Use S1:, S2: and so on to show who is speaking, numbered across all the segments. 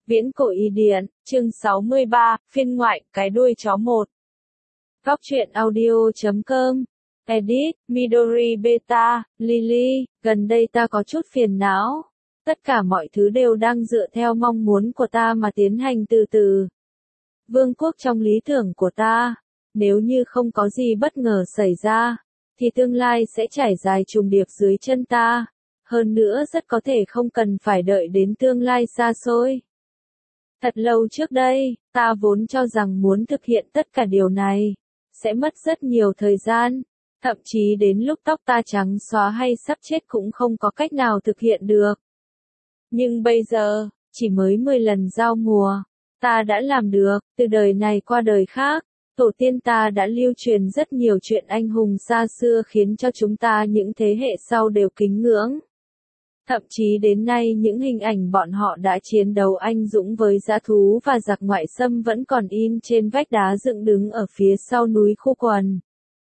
S1: Viễn cổ y điển, chương 63, phiên ngoại, cái đuôi chó 1. Góc truyện audio.com. Edit, Midori Beta, Lily, gần đây ta có chút phiền não. Tất cả mọi thứ đều đang dựa theo mong muốn của ta mà tiến hành từ từ. Vương quốc trong lý tưởng của ta, nếu như không có gì bất ngờ xảy ra, thì tương lai sẽ trải dài trùng điệp dưới chân ta. Hơn nữa rất có thể không cần phải đợi đến tương lai xa xôi. Thật lâu trước đây, ta vốn cho rằng muốn thực hiện tất cả điều này, sẽ mất rất nhiều thời gian, thậm chí đến lúc tóc ta trắng xóa hay sắp chết cũng không có cách nào thực hiện được. Nhưng bây giờ, chỉ mới 10 lần giao mùa, ta đã làm được, từ đời này qua đời khác, tổ tiên ta đã lưu truyền rất nhiều chuyện anh hùng xa xưa khiến cho chúng ta những thế hệ sau đều kính ngưỡng. Thậm chí đến nay những hình ảnh bọn họ đã chiến đấu anh dũng với dã thú và giặc ngoại xâm vẫn còn in trên vách đá dựng đứng ở phía sau núi Khu Quần.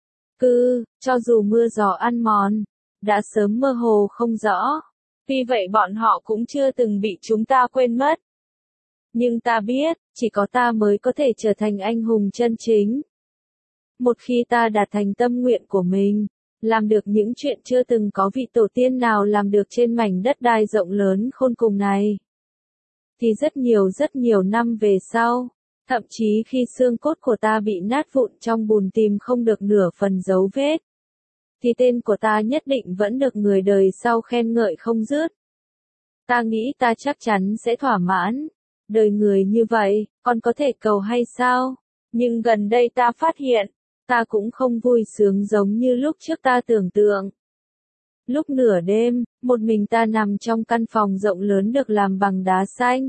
S1: Cho dù mưa gió ăn mòn, đã sớm mơ hồ không rõ. Vì vậy bọn họ cũng chưa từng bị chúng ta quên mất. Nhưng ta biết, chỉ có ta mới có thể trở thành anh hùng chân chính. Một khi ta đạt thành tâm nguyện của mình, làm được những chuyện chưa từng có vị tổ tiên nào làm được trên mảnh đất đai rộng lớn khôn cùng này, thì rất nhiều năm về sau, thậm chí khi xương cốt của ta bị nát vụn trong bùn tìm không được nửa phần dấu vết, thì tên của ta nhất định vẫn được người đời sau khen ngợi không dứt. Ta nghĩ ta chắc chắn sẽ thỏa mãn. Đời người như vậy, còn có thể cầu hay sao? Nhưng gần đây ta phát hiện, ta cũng không vui sướng giống như lúc trước ta tưởng tượng. Lúc nửa đêm, một mình ta nằm trong căn phòng rộng lớn được làm bằng đá xanh,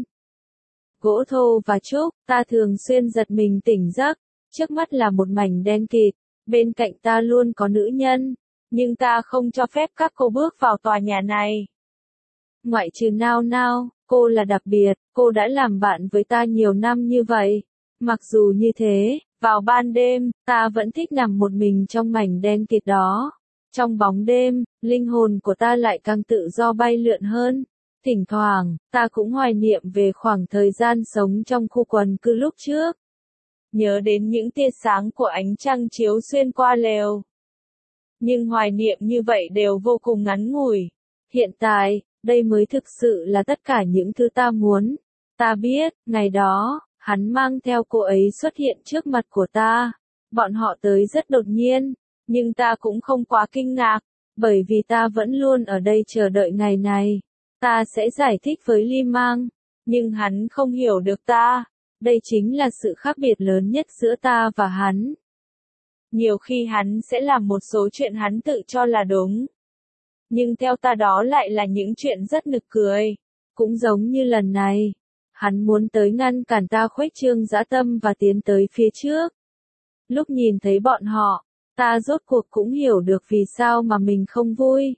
S1: gỗ thô và trúc, ta thường xuyên giật mình tỉnh giấc, trước mắt là một mảnh đen kịt, bên cạnh ta luôn có nữ nhân, nhưng ta không cho phép các cô bước vào tòa nhà này. Ngoại trừ Nao Nao, cô là đặc biệt, cô đã làm bạn với ta nhiều năm như vậy. Mặc dù như thế, vào ban đêm, ta vẫn thích nằm một mình trong mảnh đen kịt đó. Trong bóng đêm, linh hồn của ta lại càng tự do bay lượn hơn. Thỉnh thoảng, ta cũng hoài niệm về khoảng thời gian sống trong khu quần cư lúc trước. Nhớ đến những tia sáng của ánh trăng chiếu xuyên qua lều. Nhưng hoài niệm như vậy đều vô cùng ngắn ngủi. Hiện tại, đây mới thực sự là tất cả những thứ ta muốn. Ta biết, ngày đó, hắn mang theo cô ấy xuất hiện trước mặt của ta. Bọn họ tới rất đột nhiên, nhưng ta cũng không quá kinh ngạc, bởi vì ta vẫn luôn ở đây chờ đợi ngày này. Ta sẽ giải thích với Ly Mang, nhưng hắn không hiểu được ta. Đây chính là sự khác biệt lớn nhất giữa ta và hắn. Nhiều khi hắn sẽ làm một số chuyện hắn tự cho là đúng. Nhưng theo ta đó lại là những chuyện rất nực cười. Cũng giống như lần này, hắn muốn tới ngăn cản ta khuếch trương dã tâm và tiến tới phía trước. Lúc nhìn thấy bọn họ, ta rốt cuộc cũng hiểu được vì sao mà mình không vui.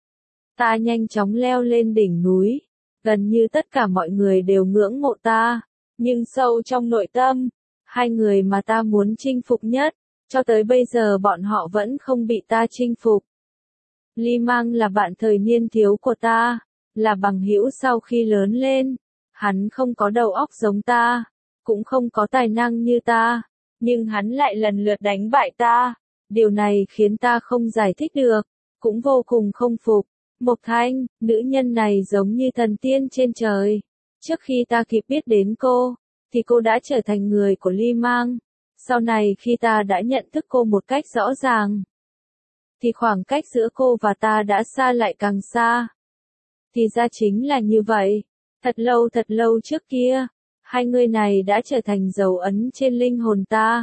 S1: Ta nhanh chóng leo lên đỉnh núi, gần như tất cả mọi người đều ngưỡng mộ ta, nhưng sâu trong nội tâm, hai người mà ta muốn chinh phục nhất, cho tới bây giờ bọn họ vẫn không bị ta chinh phục. Ly Mang là bạn thời niên thiếu của ta, là bằng hữu sau khi lớn lên. Hắn không có đầu óc giống ta, cũng không có tài năng như ta, nhưng hắn lại lần lượt đánh bại ta. Điều này khiến ta không giải thích được, cũng vô cùng không phục. Mộc Thanh, nữ nhân này giống như thần tiên trên trời. Trước khi ta kịp biết đến cô, thì cô đã trở thành người của Ly Mang. Sau này khi ta đã nhận thức cô một cách rõ ràng, thì khoảng cách giữa cô và ta đã xa lại càng xa. Thì ra chính là như vậy. Thật lâu trước kia, hai người này đã trở thành dấu ấn trên linh hồn ta.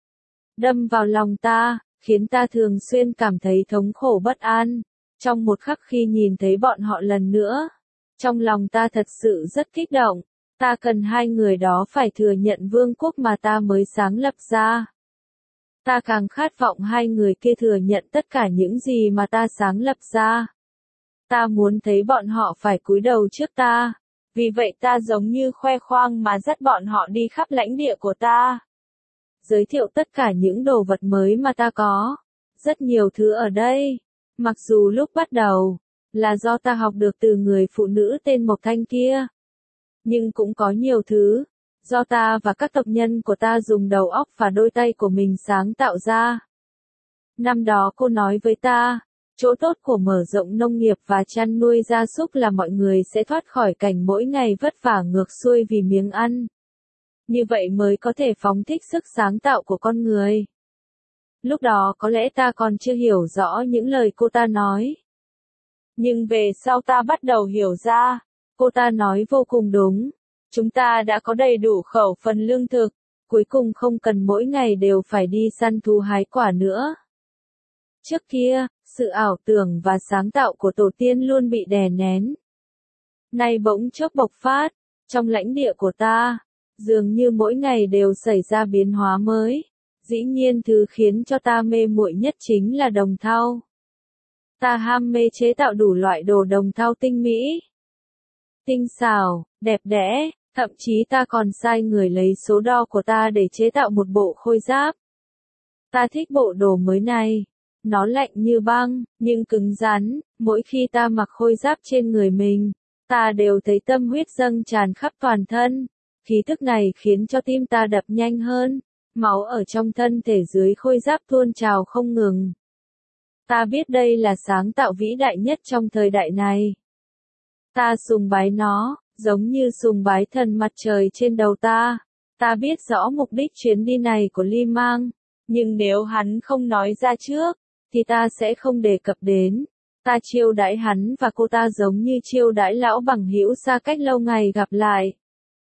S1: Đâm vào lòng ta, khiến ta thường xuyên cảm thấy thống khổ bất an. Trong một khắc khi nhìn thấy bọn họ lần nữa, trong lòng ta thật sự rất kích động. Ta cần hai người đó phải thừa nhận vương quốc mà ta mới sáng lập ra. Ta càng khát vọng hai người kia thừa nhận tất cả những gì mà ta sáng lập ra. Ta muốn thấy bọn họ phải cúi đầu trước ta. Vì vậy ta giống như khoe khoang mà dắt bọn họ đi khắp lãnh địa của ta. Giới thiệu tất cả những đồ vật mới mà ta có. Rất nhiều thứ ở đây. Mặc dù lúc bắt đầu, là do ta học được từ người phụ nữ tên Mộc Thanh kia. Nhưng cũng có nhiều thứ, do ta và các tộc nhân của ta dùng đầu óc và đôi tay của mình sáng tạo ra. Năm đó cô nói với ta, chỗ tốt của mở rộng nông nghiệp và chăn nuôi gia súc là mọi người sẽ thoát khỏi cảnh mỗi ngày vất vả ngược xuôi vì miếng ăn. Như vậy mới có thể phóng thích sức sáng tạo của con người. Lúc đó có lẽ ta còn chưa hiểu rõ những lời cô ta nói. Nhưng về sau ta bắt đầu hiểu ra, cô ta nói vô cùng đúng. Chúng ta đã có đầy đủ khẩu phần lương thực, cuối cùng không cần mỗi ngày đều phải đi săn thú hái quả nữa. Trước kia, sự ảo tưởng và sáng tạo của tổ tiên luôn bị đè nén. Nay bỗng chốc bộc phát, trong lãnh địa của ta, dường như mỗi ngày đều xảy ra biến hóa mới. Dĩ nhiên thứ khiến cho ta mê muội nhất chính là đồng thau. Ta ham mê chế tạo đủ loại đồ đồng thau tinh mỹ, tinh xảo, đẹp đẽ, thậm chí ta còn sai người lấy số đo của ta để chế tạo một bộ khôi giáp. Ta thích bộ đồ mới này. Nó lạnh như băng, nhưng cứng rắn, mỗi khi ta mặc khôi giáp trên người mình, ta đều thấy tâm huyết dâng tràn khắp toàn thân. Khí thức này khiến cho tim ta đập nhanh hơn, máu ở trong thân thể dưới khôi giáp tuôn trào không ngừng. Ta biết đây là sáng tạo vĩ đại nhất trong thời đại này. Ta sùng bái nó, giống như sùng bái thần mặt trời trên đầu ta. Ta biết rõ mục đích chuyến đi này của Ly Mang, nhưng nếu hắn không nói ra trước, thì ta sẽ không đề cập đến. Ta chiêu đãi hắn và cô ta giống như chiêu đãi lão bằng hữu xa cách lâu ngày gặp lại.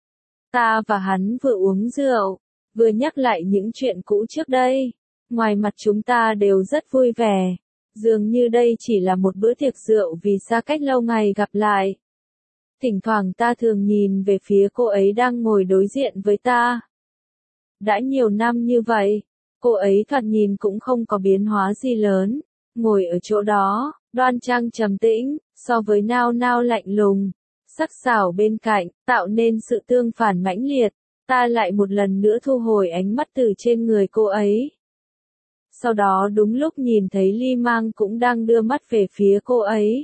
S1: Ta và hắn vừa uống rượu, vừa nhắc lại những chuyện cũ trước đây. Ngoài mặt chúng ta đều rất vui vẻ. Dường như đây chỉ là một bữa tiệc rượu vì xa cách lâu ngày gặp lại. Thỉnh thoảng ta thường nhìn về phía cô ấy đang ngồi đối diện với ta. Đã nhiều năm như vậy, cô ấy thoạt nhìn cũng không có biến hóa gì lớn. Ngồi ở chỗ đó, đoan trang trầm tĩnh, so với nao nao lạnh lùng, sắc sảo bên cạnh, tạo nên sự tương phản mãnh liệt. Ta lại một lần nữa thu hồi ánh mắt từ trên người cô ấy. Sau đó đúng lúc nhìn thấy Ly Mang cũng đang đưa mắt về phía cô ấy.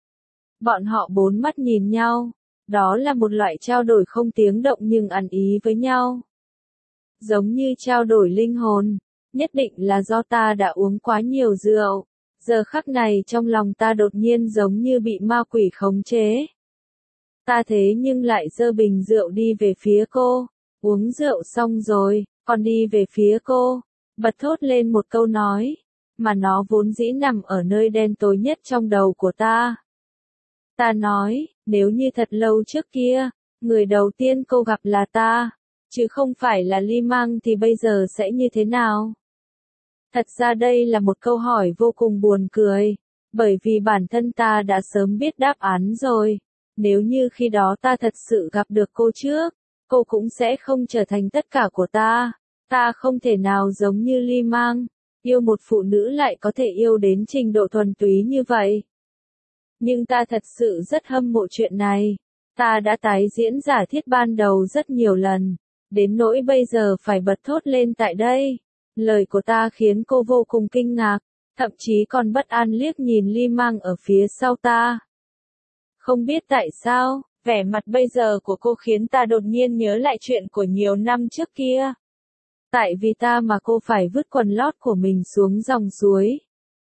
S1: Bọn họ bốn mắt nhìn nhau, đó là một loại trao đổi không tiếng động nhưng ẩn ý với nhau. Giống như trao đổi linh hồn, nhất định là do ta đã uống quá nhiều rượu. Giờ khắc này trong lòng ta đột nhiên giống như bị ma quỷ khống chế. Ta thế nhưng lại giơ bình rượu đi về phía cô. Uống rượu xong rồi, còn đi về phía cô. Bật thốt lên một câu nói, mà nó vốn dĩ nằm ở nơi đen tối nhất trong đầu của ta. Ta nói, nếu như thật lâu trước kia, người đầu tiên cô gặp là ta, chứ không phải là Ly Mang thì bây giờ sẽ như thế nào? Thật ra đây là một câu hỏi vô cùng buồn cười, bởi vì bản thân ta đã sớm biết đáp án rồi. Nếu như khi đó ta thật sự gặp được cô trước, cô cũng sẽ không trở thành tất cả của ta. Ta không thể nào giống như Ly Mang, yêu một phụ nữ lại có thể yêu đến trình độ thuần túy như vậy. Nhưng ta thật sự rất hâm mộ chuyện này. Ta đã tái diễn giả thiết ban đầu rất nhiều lần, đến nỗi bây giờ phải bật thốt lên tại đây. Lời của ta khiến cô vô cùng kinh ngạc, thậm chí còn bất an liếc nhìn Ly Mang ở phía sau ta. Không biết tại sao, vẻ mặt bây giờ của cô khiến ta đột nhiên nhớ lại chuyện của nhiều năm trước kia. Tại vì ta mà cô phải vứt quần lót của mình xuống dòng suối.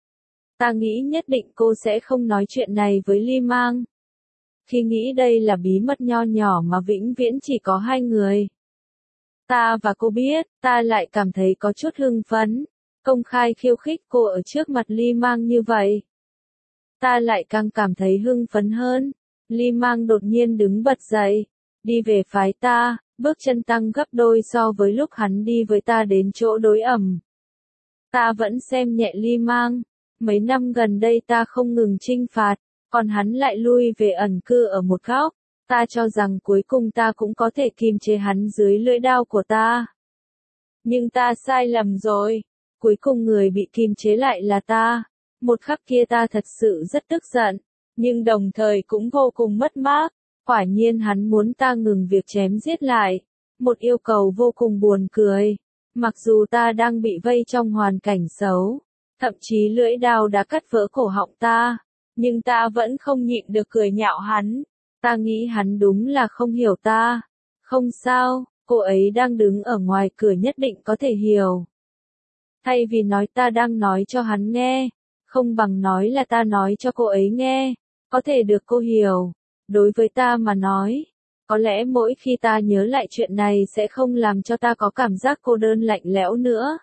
S1: Ta nghĩ nhất định cô sẽ không nói chuyện này với Ly Mang. Khi nghĩ đây là bí mật nho nhỏ mà vĩnh viễn chỉ có hai người. Ta và cô biết, ta lại cảm thấy có chút hưng phấn. Công khai khiêu khích cô ở trước mặt Ly Mang như vậy. Ta lại càng cảm thấy hưng phấn hơn. Ly Mang đột nhiên đứng bật dậy, đi về phái ta, bước chân tăng gấp đôi so với lúc hắn đi với ta đến chỗ đối ẩm. Ta vẫn xem nhẹ Ly Mang. Mấy năm gần đây ta không ngừng chinh phạt, còn hắn lại lui về ẩn cư ở một góc. Ta cho rằng cuối cùng ta cũng có thể kìm chế hắn dưới lưỡi đao của ta. Nhưng ta sai lầm rồi. Cuối cùng người bị kìm chế lại là ta. Một khắc kia ta thật sự rất tức giận, nhưng đồng thời cũng vô cùng mất mát. Quả nhiên hắn muốn ta ngừng việc chém giết lại. Một yêu cầu vô cùng buồn cười. Mặc dù ta đang bị vây trong hoàn cảnh xấu, thậm chí lưỡi đao đã cắt vỡ cổ họng ta, nhưng ta vẫn không nhịn được cười nhạo hắn. Ta nghĩ hắn đúng là không hiểu ta. Không sao, cô ấy đang đứng ở ngoài cửa nhất định có thể hiểu. Thay vì nói ta đang nói cho hắn nghe, không bằng nói là ta nói cho cô ấy nghe, có thể được cô hiểu. Đối với ta mà nói, có lẽ mỗi khi ta nhớ lại chuyện này sẽ không làm cho ta có cảm giác cô đơn lạnh lẽo nữa.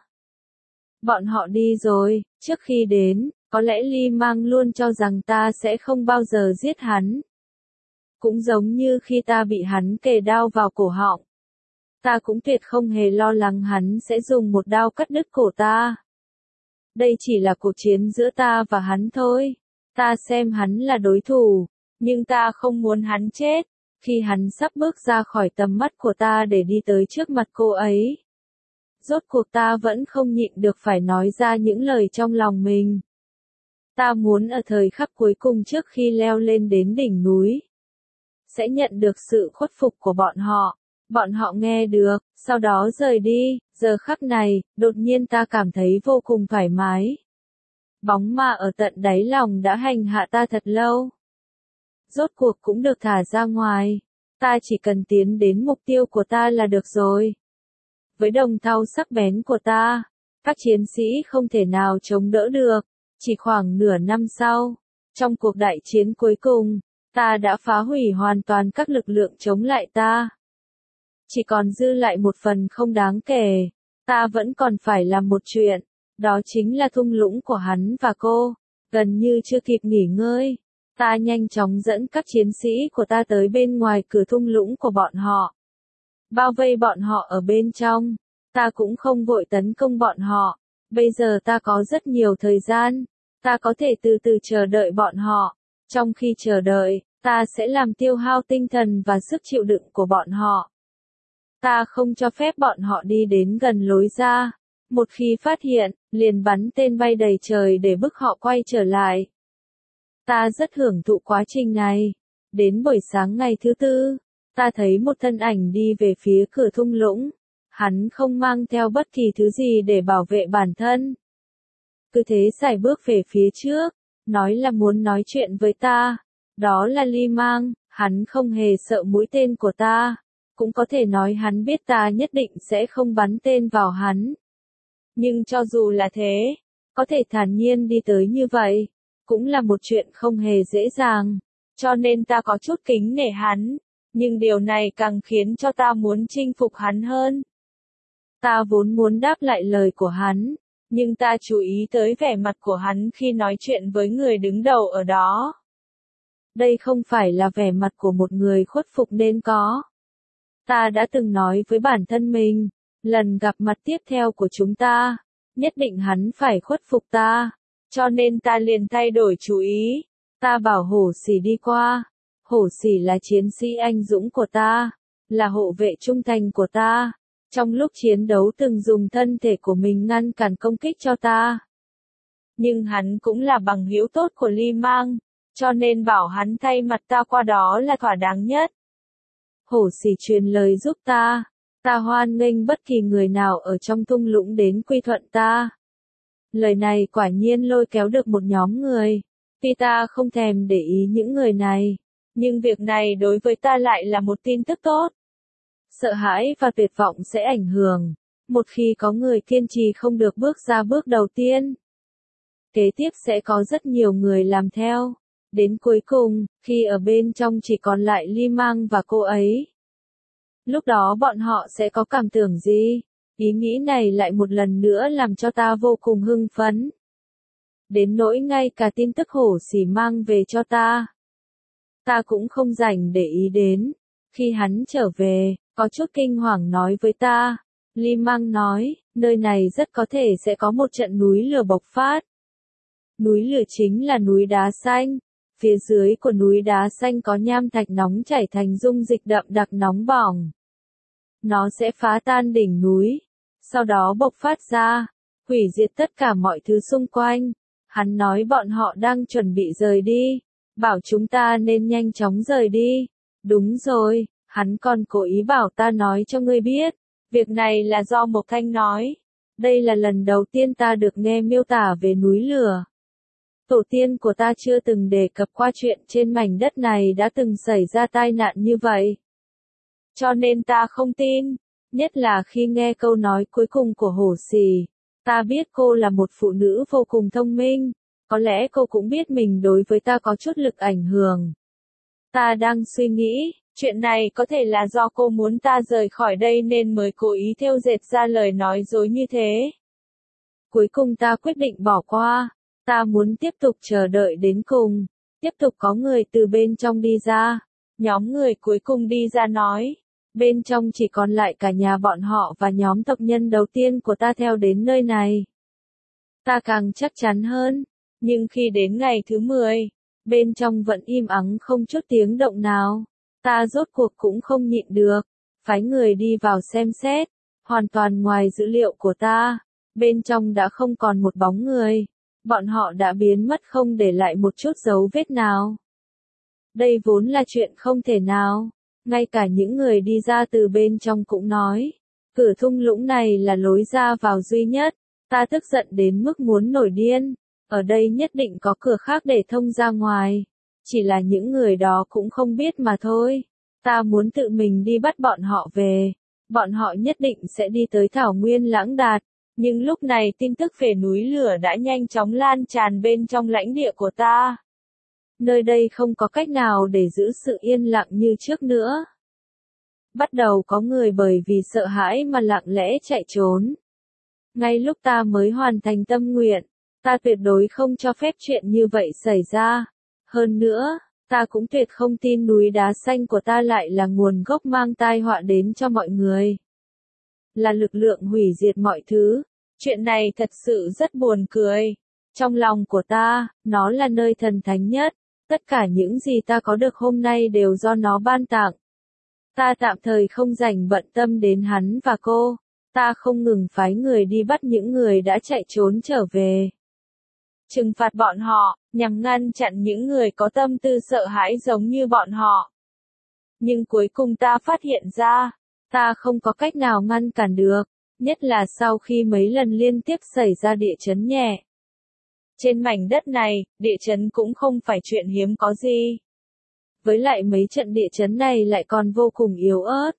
S1: Bọn họ đi rồi, trước khi đến, có lẽ Ly Mang luôn cho rằng ta sẽ không bao giờ giết hắn. Cũng giống như khi ta bị hắn kề đao vào cổ họng. Ta cũng tuyệt không hề lo lắng hắn sẽ dùng một đao cắt đứt cổ ta. Đây chỉ là cuộc chiến giữa ta và hắn thôi. Ta xem hắn là đối thủ, nhưng ta không muốn hắn chết. Khi hắn sắp bước ra khỏi tầm mắt của ta để đi tới trước mặt cô ấy. Rốt cuộc ta vẫn không nhịn được phải nói ra những lời trong lòng mình. Ta muốn ở thời khắc cuối cùng trước khi leo lên đến đỉnh núi, sẽ nhận được sự khuất phục của bọn họ. Bọn họ nghe được, sau đó rời đi. Giờ khắc này, đột nhiên ta cảm thấy vô cùng thoải mái. Bóng ma ở tận đáy lòng đã hành hạ ta thật lâu. Rốt cuộc cũng được thả ra ngoài. Ta chỉ cần tiến đến mục tiêu của ta là được rồi. Với đồng thau sắc bén của ta, các chiến sĩ không thể nào chống đỡ được. Chỉ khoảng nửa năm sau, trong cuộc đại chiến cuối cùng, ta đã phá hủy hoàn toàn các lực lượng chống lại ta. Chỉ còn dư lại một phần không đáng kể. Ta vẫn còn phải làm một chuyện, đó chính là thung lũng của hắn và cô. Gần như chưa kịp nghỉ ngơi, ta nhanh chóng dẫn các chiến sĩ của ta tới bên ngoài cửa thung lũng của bọn họ. Bao vây bọn họ ở bên trong. Ta cũng không vội tấn công bọn họ. Bây giờ ta có rất nhiều thời gian. Ta có thể từ từ chờ đợi bọn họ. Trong khi chờ đợi, ta sẽ làm tiêu hao tinh thần và sức chịu đựng của bọn họ. Ta không cho phép bọn họ đi đến gần lối ra. Một khi phát hiện, liền bắn tên bay đầy trời để bức họ quay trở lại. Ta rất hưởng thụ quá trình này. Đến buổi sáng ngày thứ tư, ta thấy một thân ảnh đi về phía cửa thung lũng. Hắn không mang theo bất kỳ thứ gì để bảo vệ bản thân. Cứ thế sải bước về phía trước, nói là muốn nói chuyện với ta. Đó là Ly Mang, hắn không hề sợ mũi tên của ta. Cũng có thể nói hắn biết ta nhất định sẽ không bắn tên vào hắn. Nhưng cho dù là thế, có thể thản nhiên đi tới như vậy, cũng là một chuyện không hề dễ dàng. Cho nên ta có chút kính nể hắn, nhưng điều này càng khiến cho ta muốn chinh phục hắn hơn. Ta vốn muốn đáp lại lời của hắn, nhưng ta chú ý tới vẻ mặt của hắn khi nói chuyện với người đứng đầu ở đó. Đây không phải là vẻ mặt của một người khuất phục nên có. Ta đã từng nói với bản thân mình, lần gặp mặt tiếp theo của chúng ta, nhất định hắn phải khuất phục ta. Cho nên ta liền thay đổi chú ý. Ta bảo Hổ Xỉ đi qua. Hổ Xỉ là chiến sĩ anh dũng của ta, là hộ vệ trung thành của ta. Trong lúc chiến đấu từng dùng thân thể của mình ngăn cản công kích cho ta. Nhưng hắn cũng là bằng hữu tốt của Ly Mang, cho nên bảo hắn thay mặt ta qua đó là thỏa đáng nhất. Hổ Xỉ truyền lời giúp ta. Ta hoan nghênh bất kỳ người nào ở trong thung lũng đến quy thuận ta. Lời này quả nhiên lôi kéo được một nhóm người. Tuy ta không thèm để ý những người này, nhưng việc này đối với ta lại là một tin tức tốt. Sợ hãi và tuyệt vọng sẽ ảnh hưởng. Một khi có người kiên trì không được bước ra bước đầu tiên, kế tiếp sẽ có rất nhiều người làm theo. Đến cuối cùng, khi ở bên trong chỉ còn lại Ly Mang và cô ấy, lúc đó bọn họ sẽ có cảm tưởng gì? Ý nghĩ này lại một lần nữa làm cho ta vô cùng hưng phấn. Đến nỗi ngay cả tin tức Hổ Xỉ mang về cho ta, ta cũng không rảnh để ý đến. Khi hắn trở về, có chút kinh hoàng nói với ta. Ly Mang nói, nơi này rất có thể sẽ có một trận núi lửa bộc phát. Núi lửa chính là núi đá xanh. Phía dưới của núi đá xanh có nham thạch nóng chảy thành dung dịch đậm đặc nóng bỏng. Nó sẽ phá tan đỉnh núi, sau đó bộc phát ra, hủy diệt tất cả mọi thứ xung quanh. Hắn nói bọn họ đang chuẩn bị rời đi, bảo chúng ta nên nhanh chóng rời đi. Đúng rồi, hắn còn cố ý bảo ta nói cho ngươi biết. Việc này là do Mộc Thanh nói. Đây là lần đầu tiên ta được nghe miêu tả về núi lửa. Tổ tiên của ta chưa từng đề cập qua chuyện trên mảnh đất này đã từng xảy ra tai nạn như vậy. Cho nên ta không tin, nhất là khi nghe câu nói cuối cùng của Hổ Xì. Ta biết cô là một phụ nữ vô cùng thông minh, có lẽ cô cũng biết mình đối với ta có chút lực ảnh hưởng. Ta đang suy nghĩ, chuyện này có thể là do cô muốn ta rời khỏi đây nên mới cố ý thêu dệt ra lời nói dối như thế. Cuối cùng ta quyết định bỏ qua, ta muốn tiếp tục chờ đợi đến cùng, tiếp tục có người từ bên trong đi ra. Nhóm người cuối cùng đi ra nói, bên trong chỉ còn lại cả nhà bọn họ và nhóm tộc nhân đầu tiên của ta theo đến nơi này. Ta càng chắc chắn hơn, nhưng khi đến ngày thứ 10, bên trong vẫn im ắng không chút tiếng động nào. Ta rốt cuộc cũng không nhịn được, phái người đi vào xem xét, hoàn toàn ngoài dữ liệu của ta, bên trong đã không còn một bóng người, bọn họ đã biến mất không để lại một chút dấu vết nào. Đây vốn là chuyện không thể nào, ngay cả những người đi ra từ bên trong cũng nói, cửa thung lũng này là lối ra vào duy nhất, ta tức giận đến mức muốn nổi điên, ở đây nhất định có cửa khác để thông ra ngoài. Chỉ là những người đó cũng không biết mà thôi. Ta muốn tự mình đi bắt bọn họ về. Bọn họ nhất định sẽ đi tới thảo nguyên Lãng Đạt. Nhưng lúc này tin tức về núi lửa đã nhanh chóng lan tràn bên trong lãnh địa của ta. Nơi đây không có cách nào để giữ sự yên lặng như trước nữa. Bắt đầu có người bởi vì sợ hãi mà lặng lẽ chạy trốn. Ngay lúc ta mới hoàn thành tâm nguyện, ta tuyệt đối không cho phép chuyện như vậy xảy ra. Hơn nữa, ta cũng tuyệt không tin núi đá xanh của ta lại là nguồn gốc mang tai họa đến cho mọi người. Là lực lượng hủy diệt mọi thứ. Chuyện này thật sự rất buồn cười. Trong lòng của ta, nó là nơi thần thánh nhất. Tất cả những gì ta có được hôm nay đều do nó ban tặng. Ta tạm thời không rảnh bận tâm đến hắn và cô. Ta không ngừng phái người đi bắt những người đã chạy trốn trở về. Trừng phạt bọn họ, nhằm ngăn chặn những người có tâm tư sợ hãi giống như bọn họ. Nhưng cuối cùng ta phát hiện ra, ta không có cách nào ngăn cản được, nhất là sau khi mấy lần liên tiếp xảy ra địa chấn nhẹ. Trên mảnh đất này, địa chấn cũng không phải chuyện hiếm có gì. Với lại mấy trận địa chấn này lại còn vô cùng yếu ớt.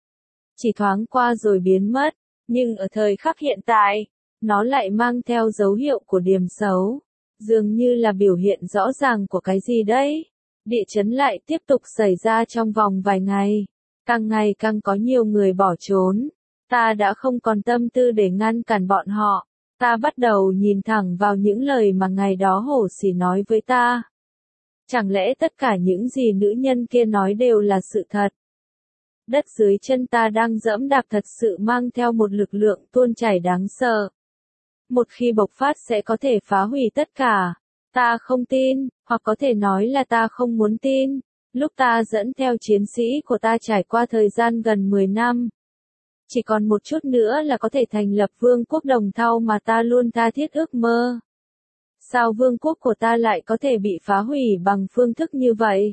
S1: Chỉ thoáng qua rồi biến mất, nhưng ở thời khắc hiện tại, nó lại mang theo dấu hiệu của điểm xấu. Dường như là biểu hiện rõ ràng của cái gì đấy. Địa chấn lại tiếp tục xảy ra trong vòng vài ngày. Càng ngày càng có nhiều người bỏ trốn. Ta đã không còn tâm tư để ngăn cản bọn họ. Ta bắt đầu nhìn thẳng vào những lời mà ngày đó Hổ Xì nói với ta. Chẳng lẽ tất cả những gì nữ nhân kia nói đều là sự thật? Đất dưới chân ta đang dẫm đạp thật sự mang theo một lực lượng tuôn chảy đáng sợ. Một khi bộc phát sẽ có thể phá hủy tất cả. Ta không tin, hoặc có thể nói là ta không muốn tin. Lúc ta dẫn theo chiến sĩ của ta trải qua thời gian gần 10 năm. Chỉ còn một chút nữa là có thể thành lập vương quốc Đồng Thau mà ta luôn tha thiết ước mơ. Sao vương quốc của ta lại có thể bị phá hủy bằng phương thức như vậy?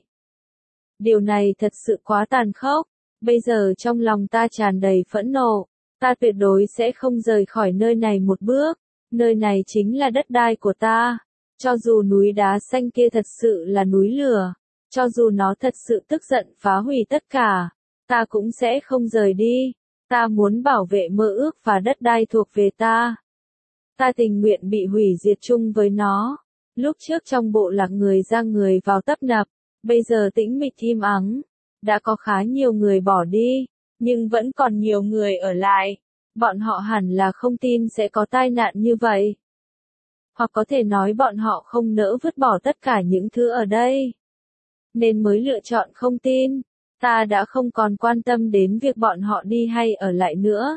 S1: Điều này thật sự quá tàn khốc. Bây giờ trong lòng ta tràn đầy phẫn nộ. Ta tuyệt đối sẽ không rời khỏi nơi này một bước. Nơi này chính là đất đai của ta. Cho dù núi đá xanh kia thật sự là núi lửa. Cho dù nó thật sự tức giận phá hủy tất cả. Ta cũng sẽ không rời đi. Ta muốn bảo vệ mơ ước và đất đai thuộc về ta. Ta tình nguyện bị hủy diệt chung với nó. Lúc trước trong bộ lạc người ra người vào tấp nập. Bây giờ tĩnh mịch im ắng. Đã có khá nhiều người bỏ đi. Nhưng vẫn còn nhiều người ở lại. Bọn họ hẳn là không tin sẽ có tai nạn như vậy. Hoặc có thể nói bọn họ không nỡ vứt bỏ tất cả những thứ ở đây. Nên mới lựa chọn không tin. Ta đã không còn quan tâm đến việc bọn họ đi hay ở lại nữa.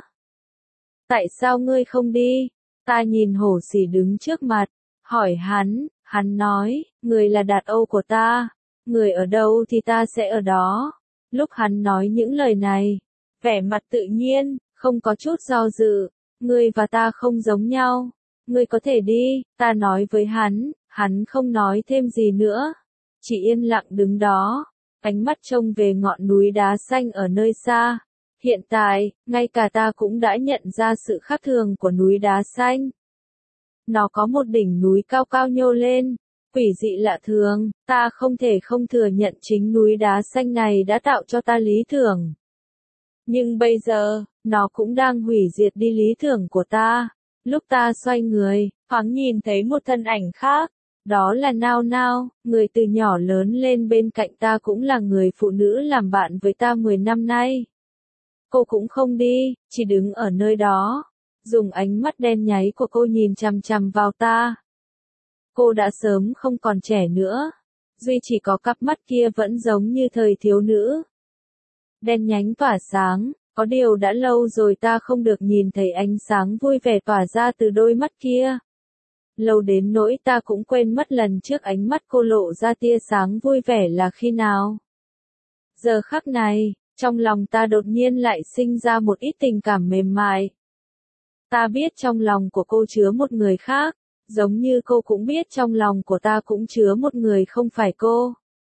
S1: Tại sao ngươi không đi? Ta nhìn Hổ Xì đứng trước mặt. Hỏi hắn nói, người là Đạt Âu của ta. Người ở đâu thì ta sẽ ở đó. Lúc hắn nói những lời này, vẻ mặt tự nhiên, không có chút do dự. Ngươi và ta không giống nhau. Ngươi có thể đi, ta nói với hắn không nói thêm gì nữa. Chỉ yên lặng đứng đó, ánh mắt trông về ngọn núi đá xanh ở nơi xa. Hiện tại, ngay cả ta cũng đã nhận ra sự khác thường của núi đá xanh. Nó có một đỉnh núi cao cao nhô lên, Quỷ dị lạ thường, ta không thể không thừa nhận chính núi đá xanh này đã tạo cho ta lý tưởng. Nhưng bây giờ, nó cũng đang hủy diệt đi lý tưởng của ta. Lúc ta xoay người, thoáng nhìn thấy một thân ảnh khác. Đó là Nao Nao, người từ nhỏ lớn lên bên cạnh ta cũng là người phụ nữ làm bạn với ta 10 năm nay. Cô cũng không đi, chỉ đứng ở nơi đó. Dùng ánh mắt đen nháy của cô nhìn chằm chằm vào ta. Cô đã sớm không còn trẻ nữa. Duy chỉ có cặp mắt kia vẫn giống như thời thiếu nữ. Đen nhánh tỏa sáng, có điều đã lâu rồi ta không được nhìn thấy ánh sáng vui vẻ tỏa ra từ đôi mắt kia. Lâu đến nỗi ta cũng quên mất lần trước ánh mắt cô lộ ra tia sáng vui vẻ là khi nào. Giờ khắc này, trong lòng ta đột nhiên lại sinh ra một ít tình cảm mềm mại. Ta biết trong lòng của cô chứa một người khác, giống như cô cũng biết trong lòng của ta cũng chứa một người không phải cô.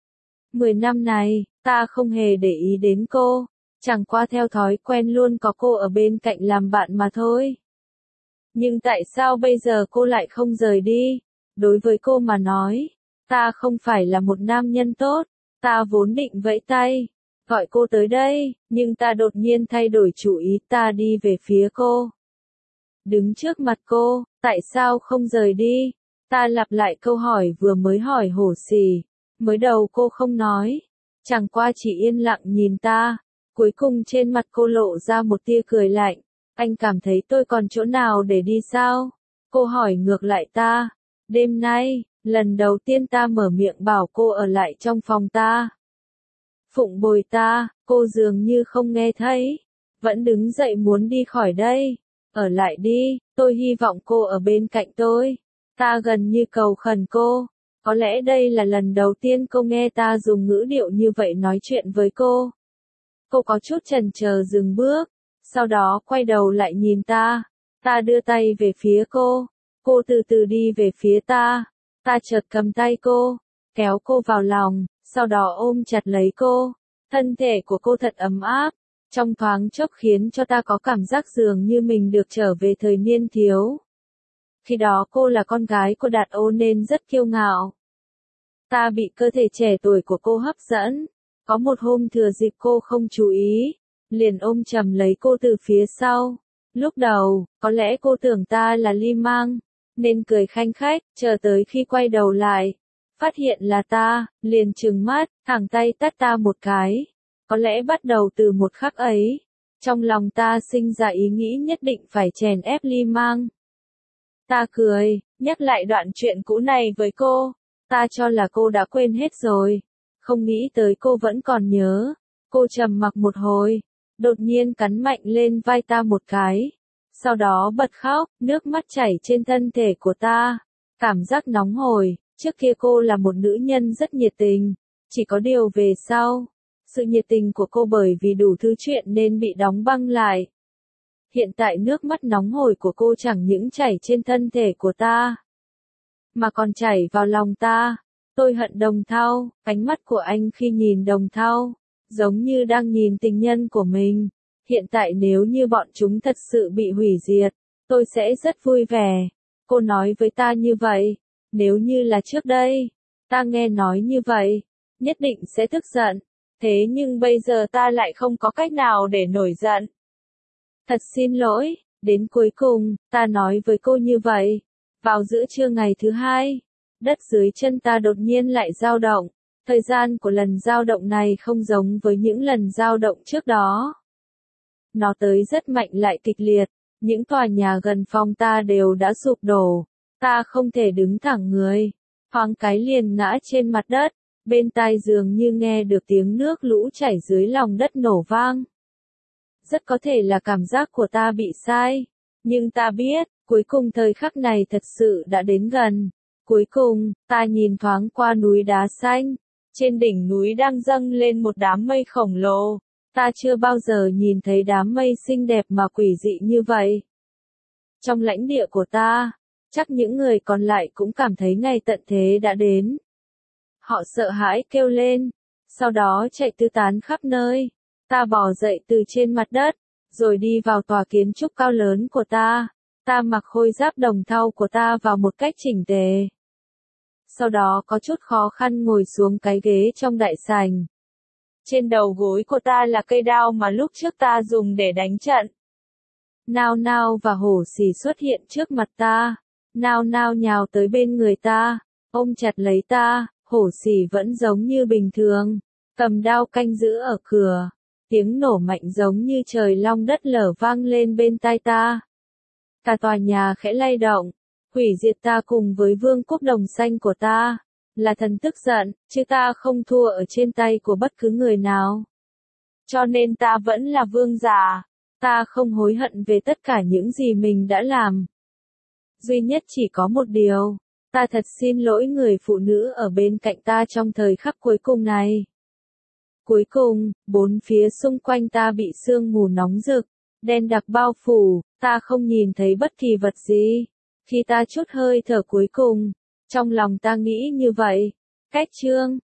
S1: 10 năm này, ta không hề để ý đến cô, chẳng qua theo thói quen luôn có cô ở bên cạnh làm bạn mà thôi. Nhưng tại sao bây giờ cô lại không rời đi? Đối với cô mà nói, ta không phải là một nam nhân tốt, ta vốn định vẫy tay, gọi cô tới đây, nhưng ta đột nhiên thay đổi chủ ý, ta đi về phía cô. Đứng trước mặt cô, tại sao không rời đi? Ta lặp lại câu hỏi vừa mới hỏi hổ xì. Mới đầu cô không nói, chẳng qua chỉ yên lặng nhìn ta. Cuối cùng trên mặt cô lộ ra một tia cười lạnh. Anh cảm thấy tôi còn chỗ nào để đi sao? Cô hỏi ngược lại ta. Đêm nay, lần đầu tiên ta mở miệng bảo cô ở lại trong phòng ta. Phụng bồi ta, cô dường như không nghe thấy. Vẫn đứng dậy muốn đi khỏi đây. Ở lại đi, tôi hy vọng cô ở bên cạnh tôi. Ta gần như cầu khẩn cô. Có lẽ đây là lần đầu tiên cô nghe ta dùng ngữ điệu như vậy nói chuyện với cô. Cô có chút chần chờ dừng bước, sau đó quay đầu lại nhìn ta. Ta đưa tay về phía cô. Cô từ từ đi về phía ta. Ta chợt cầm tay cô, kéo cô vào lòng, sau đó ôm chặt lấy cô. Thân thể của cô thật ấm áp, trong thoáng chốc khiến cho ta có cảm giác dường như mình được trở về thời niên thiếu. Khi đó cô là con gái của Đạt Ô nên rất kiêu ngạo. Ta bị cơ thể trẻ tuổi của cô hấp dẫn. Có một hôm thừa dịp cô không chú ý, liền ôm chầm lấy cô từ phía sau. Lúc đầu, có lẽ cô tưởng ta là Ly Mang, nên cười khanh khách, chờ tới khi quay đầu lại. Phát hiện là ta, liền trừng mắt, thẳng tay tát ta một cái. Có lẽ bắt đầu từ một khắc ấy, trong lòng ta sinh ra ý nghĩ nhất định phải chèn ép Ly Mang. Ta cười, nhắc lại đoạn chuyện cũ này với cô. Ta cho là cô đã quên hết rồi. Không nghĩ tới cô vẫn còn nhớ. Cô trầm mặc một hồi, đột nhiên cắn mạnh lên vai ta một cái. Sau đó bật khóc, nước mắt chảy trên thân thể của ta. Cảm giác nóng hổi, trước kia cô là một nữ nhân rất nhiệt tình. Chỉ có điều về sau, sự nhiệt tình của cô bởi vì đủ thứ chuyện nên bị đóng băng lại. Hiện tại nước mắt nóng hổi của cô chẳng những chảy trên thân thể của ta, mà còn chảy vào lòng ta. Tôi hận Đồng Thao, ánh mắt của anh khi nhìn Đồng Thao, giống như đang nhìn tình nhân của mình. Hiện tại nếu như bọn chúng thật sự bị hủy diệt, tôi sẽ rất vui vẻ. Cô nói với ta như vậy, nếu như là trước đây, ta nghe nói như vậy, nhất định sẽ tức giận. Thế nhưng bây giờ ta lại không có cách nào để nổi giận. Thật xin lỗi, đến cuối cùng, ta nói với cô như vậy. Vào giữa trưa ngày thứ hai, đất dưới chân ta đột nhiên lại dao động. Thời gian của lần dao động này không giống với những lần dao động trước đó. Nó tới rất mạnh lại kịch liệt, những tòa nhà gần phòng ta đều đã sụp đổ. Ta không thể đứng thẳng người, thoáng cái liền ngã trên mặt đất, bên tai dường như nghe được tiếng nước lũ chảy dưới lòng đất nổ vang. Rất có thể là cảm giác của ta bị sai, nhưng ta biết, cuối cùng thời khắc này thật sự đã đến gần. Cuối cùng, ta nhìn thoáng qua núi đá xanh, trên đỉnh núi đang dâng lên một đám mây khổng lồ. Ta chưa bao giờ nhìn thấy đám mây xinh đẹp mà quỷ dị như vậy. Trong lãnh địa của ta, chắc những người còn lại cũng cảm thấy ngày tận thế đã đến. Họ sợ hãi kêu lên, sau đó chạy tứ tán khắp nơi. Ta bò dậy từ trên mặt đất, rồi đi vào tòa kiến trúc cao lớn của ta. Ta mặc khôi giáp Đồng Thau của ta vào một cách chỉnh tề. sau đó có chút khó khăn ngồi xuống cái ghế trong đại sảnh. Trên đầu gối của ta là cây đao mà lúc trước ta dùng để đánh trận. Nao Nao và Hổ Xỉ xuất hiện trước mặt ta. Nao Nao nhào tới bên người ta, ôm chặt lấy ta, Hổ Xỉ vẫn giống như bình thường, cầm đao canh giữ ở cửa. Tiếng nổ mạnh giống như trời long đất lở vang lên bên tai ta. Cả tòa nhà khẽ lay động, hủy diệt ta cùng với vương quốc đồng xanh của ta. Là thần tức giận, chứ ta không thua ở trên tay của bất cứ người nào. Cho nên ta vẫn là vương giả. Ta không hối hận về tất cả những gì mình đã làm. Duy nhất chỉ có một điều, ta thật xin lỗi người phụ nữ ở bên cạnh ta trong thời khắc cuối cùng này. Cuối cùng, bốn phía xung quanh ta bị sương mù nóng rực, đen đặc bao phủ, ta không nhìn thấy bất kỳ vật gì. Khi ta trút hơi thở cuối cùng, trong lòng ta nghĩ như vậy. Kết chương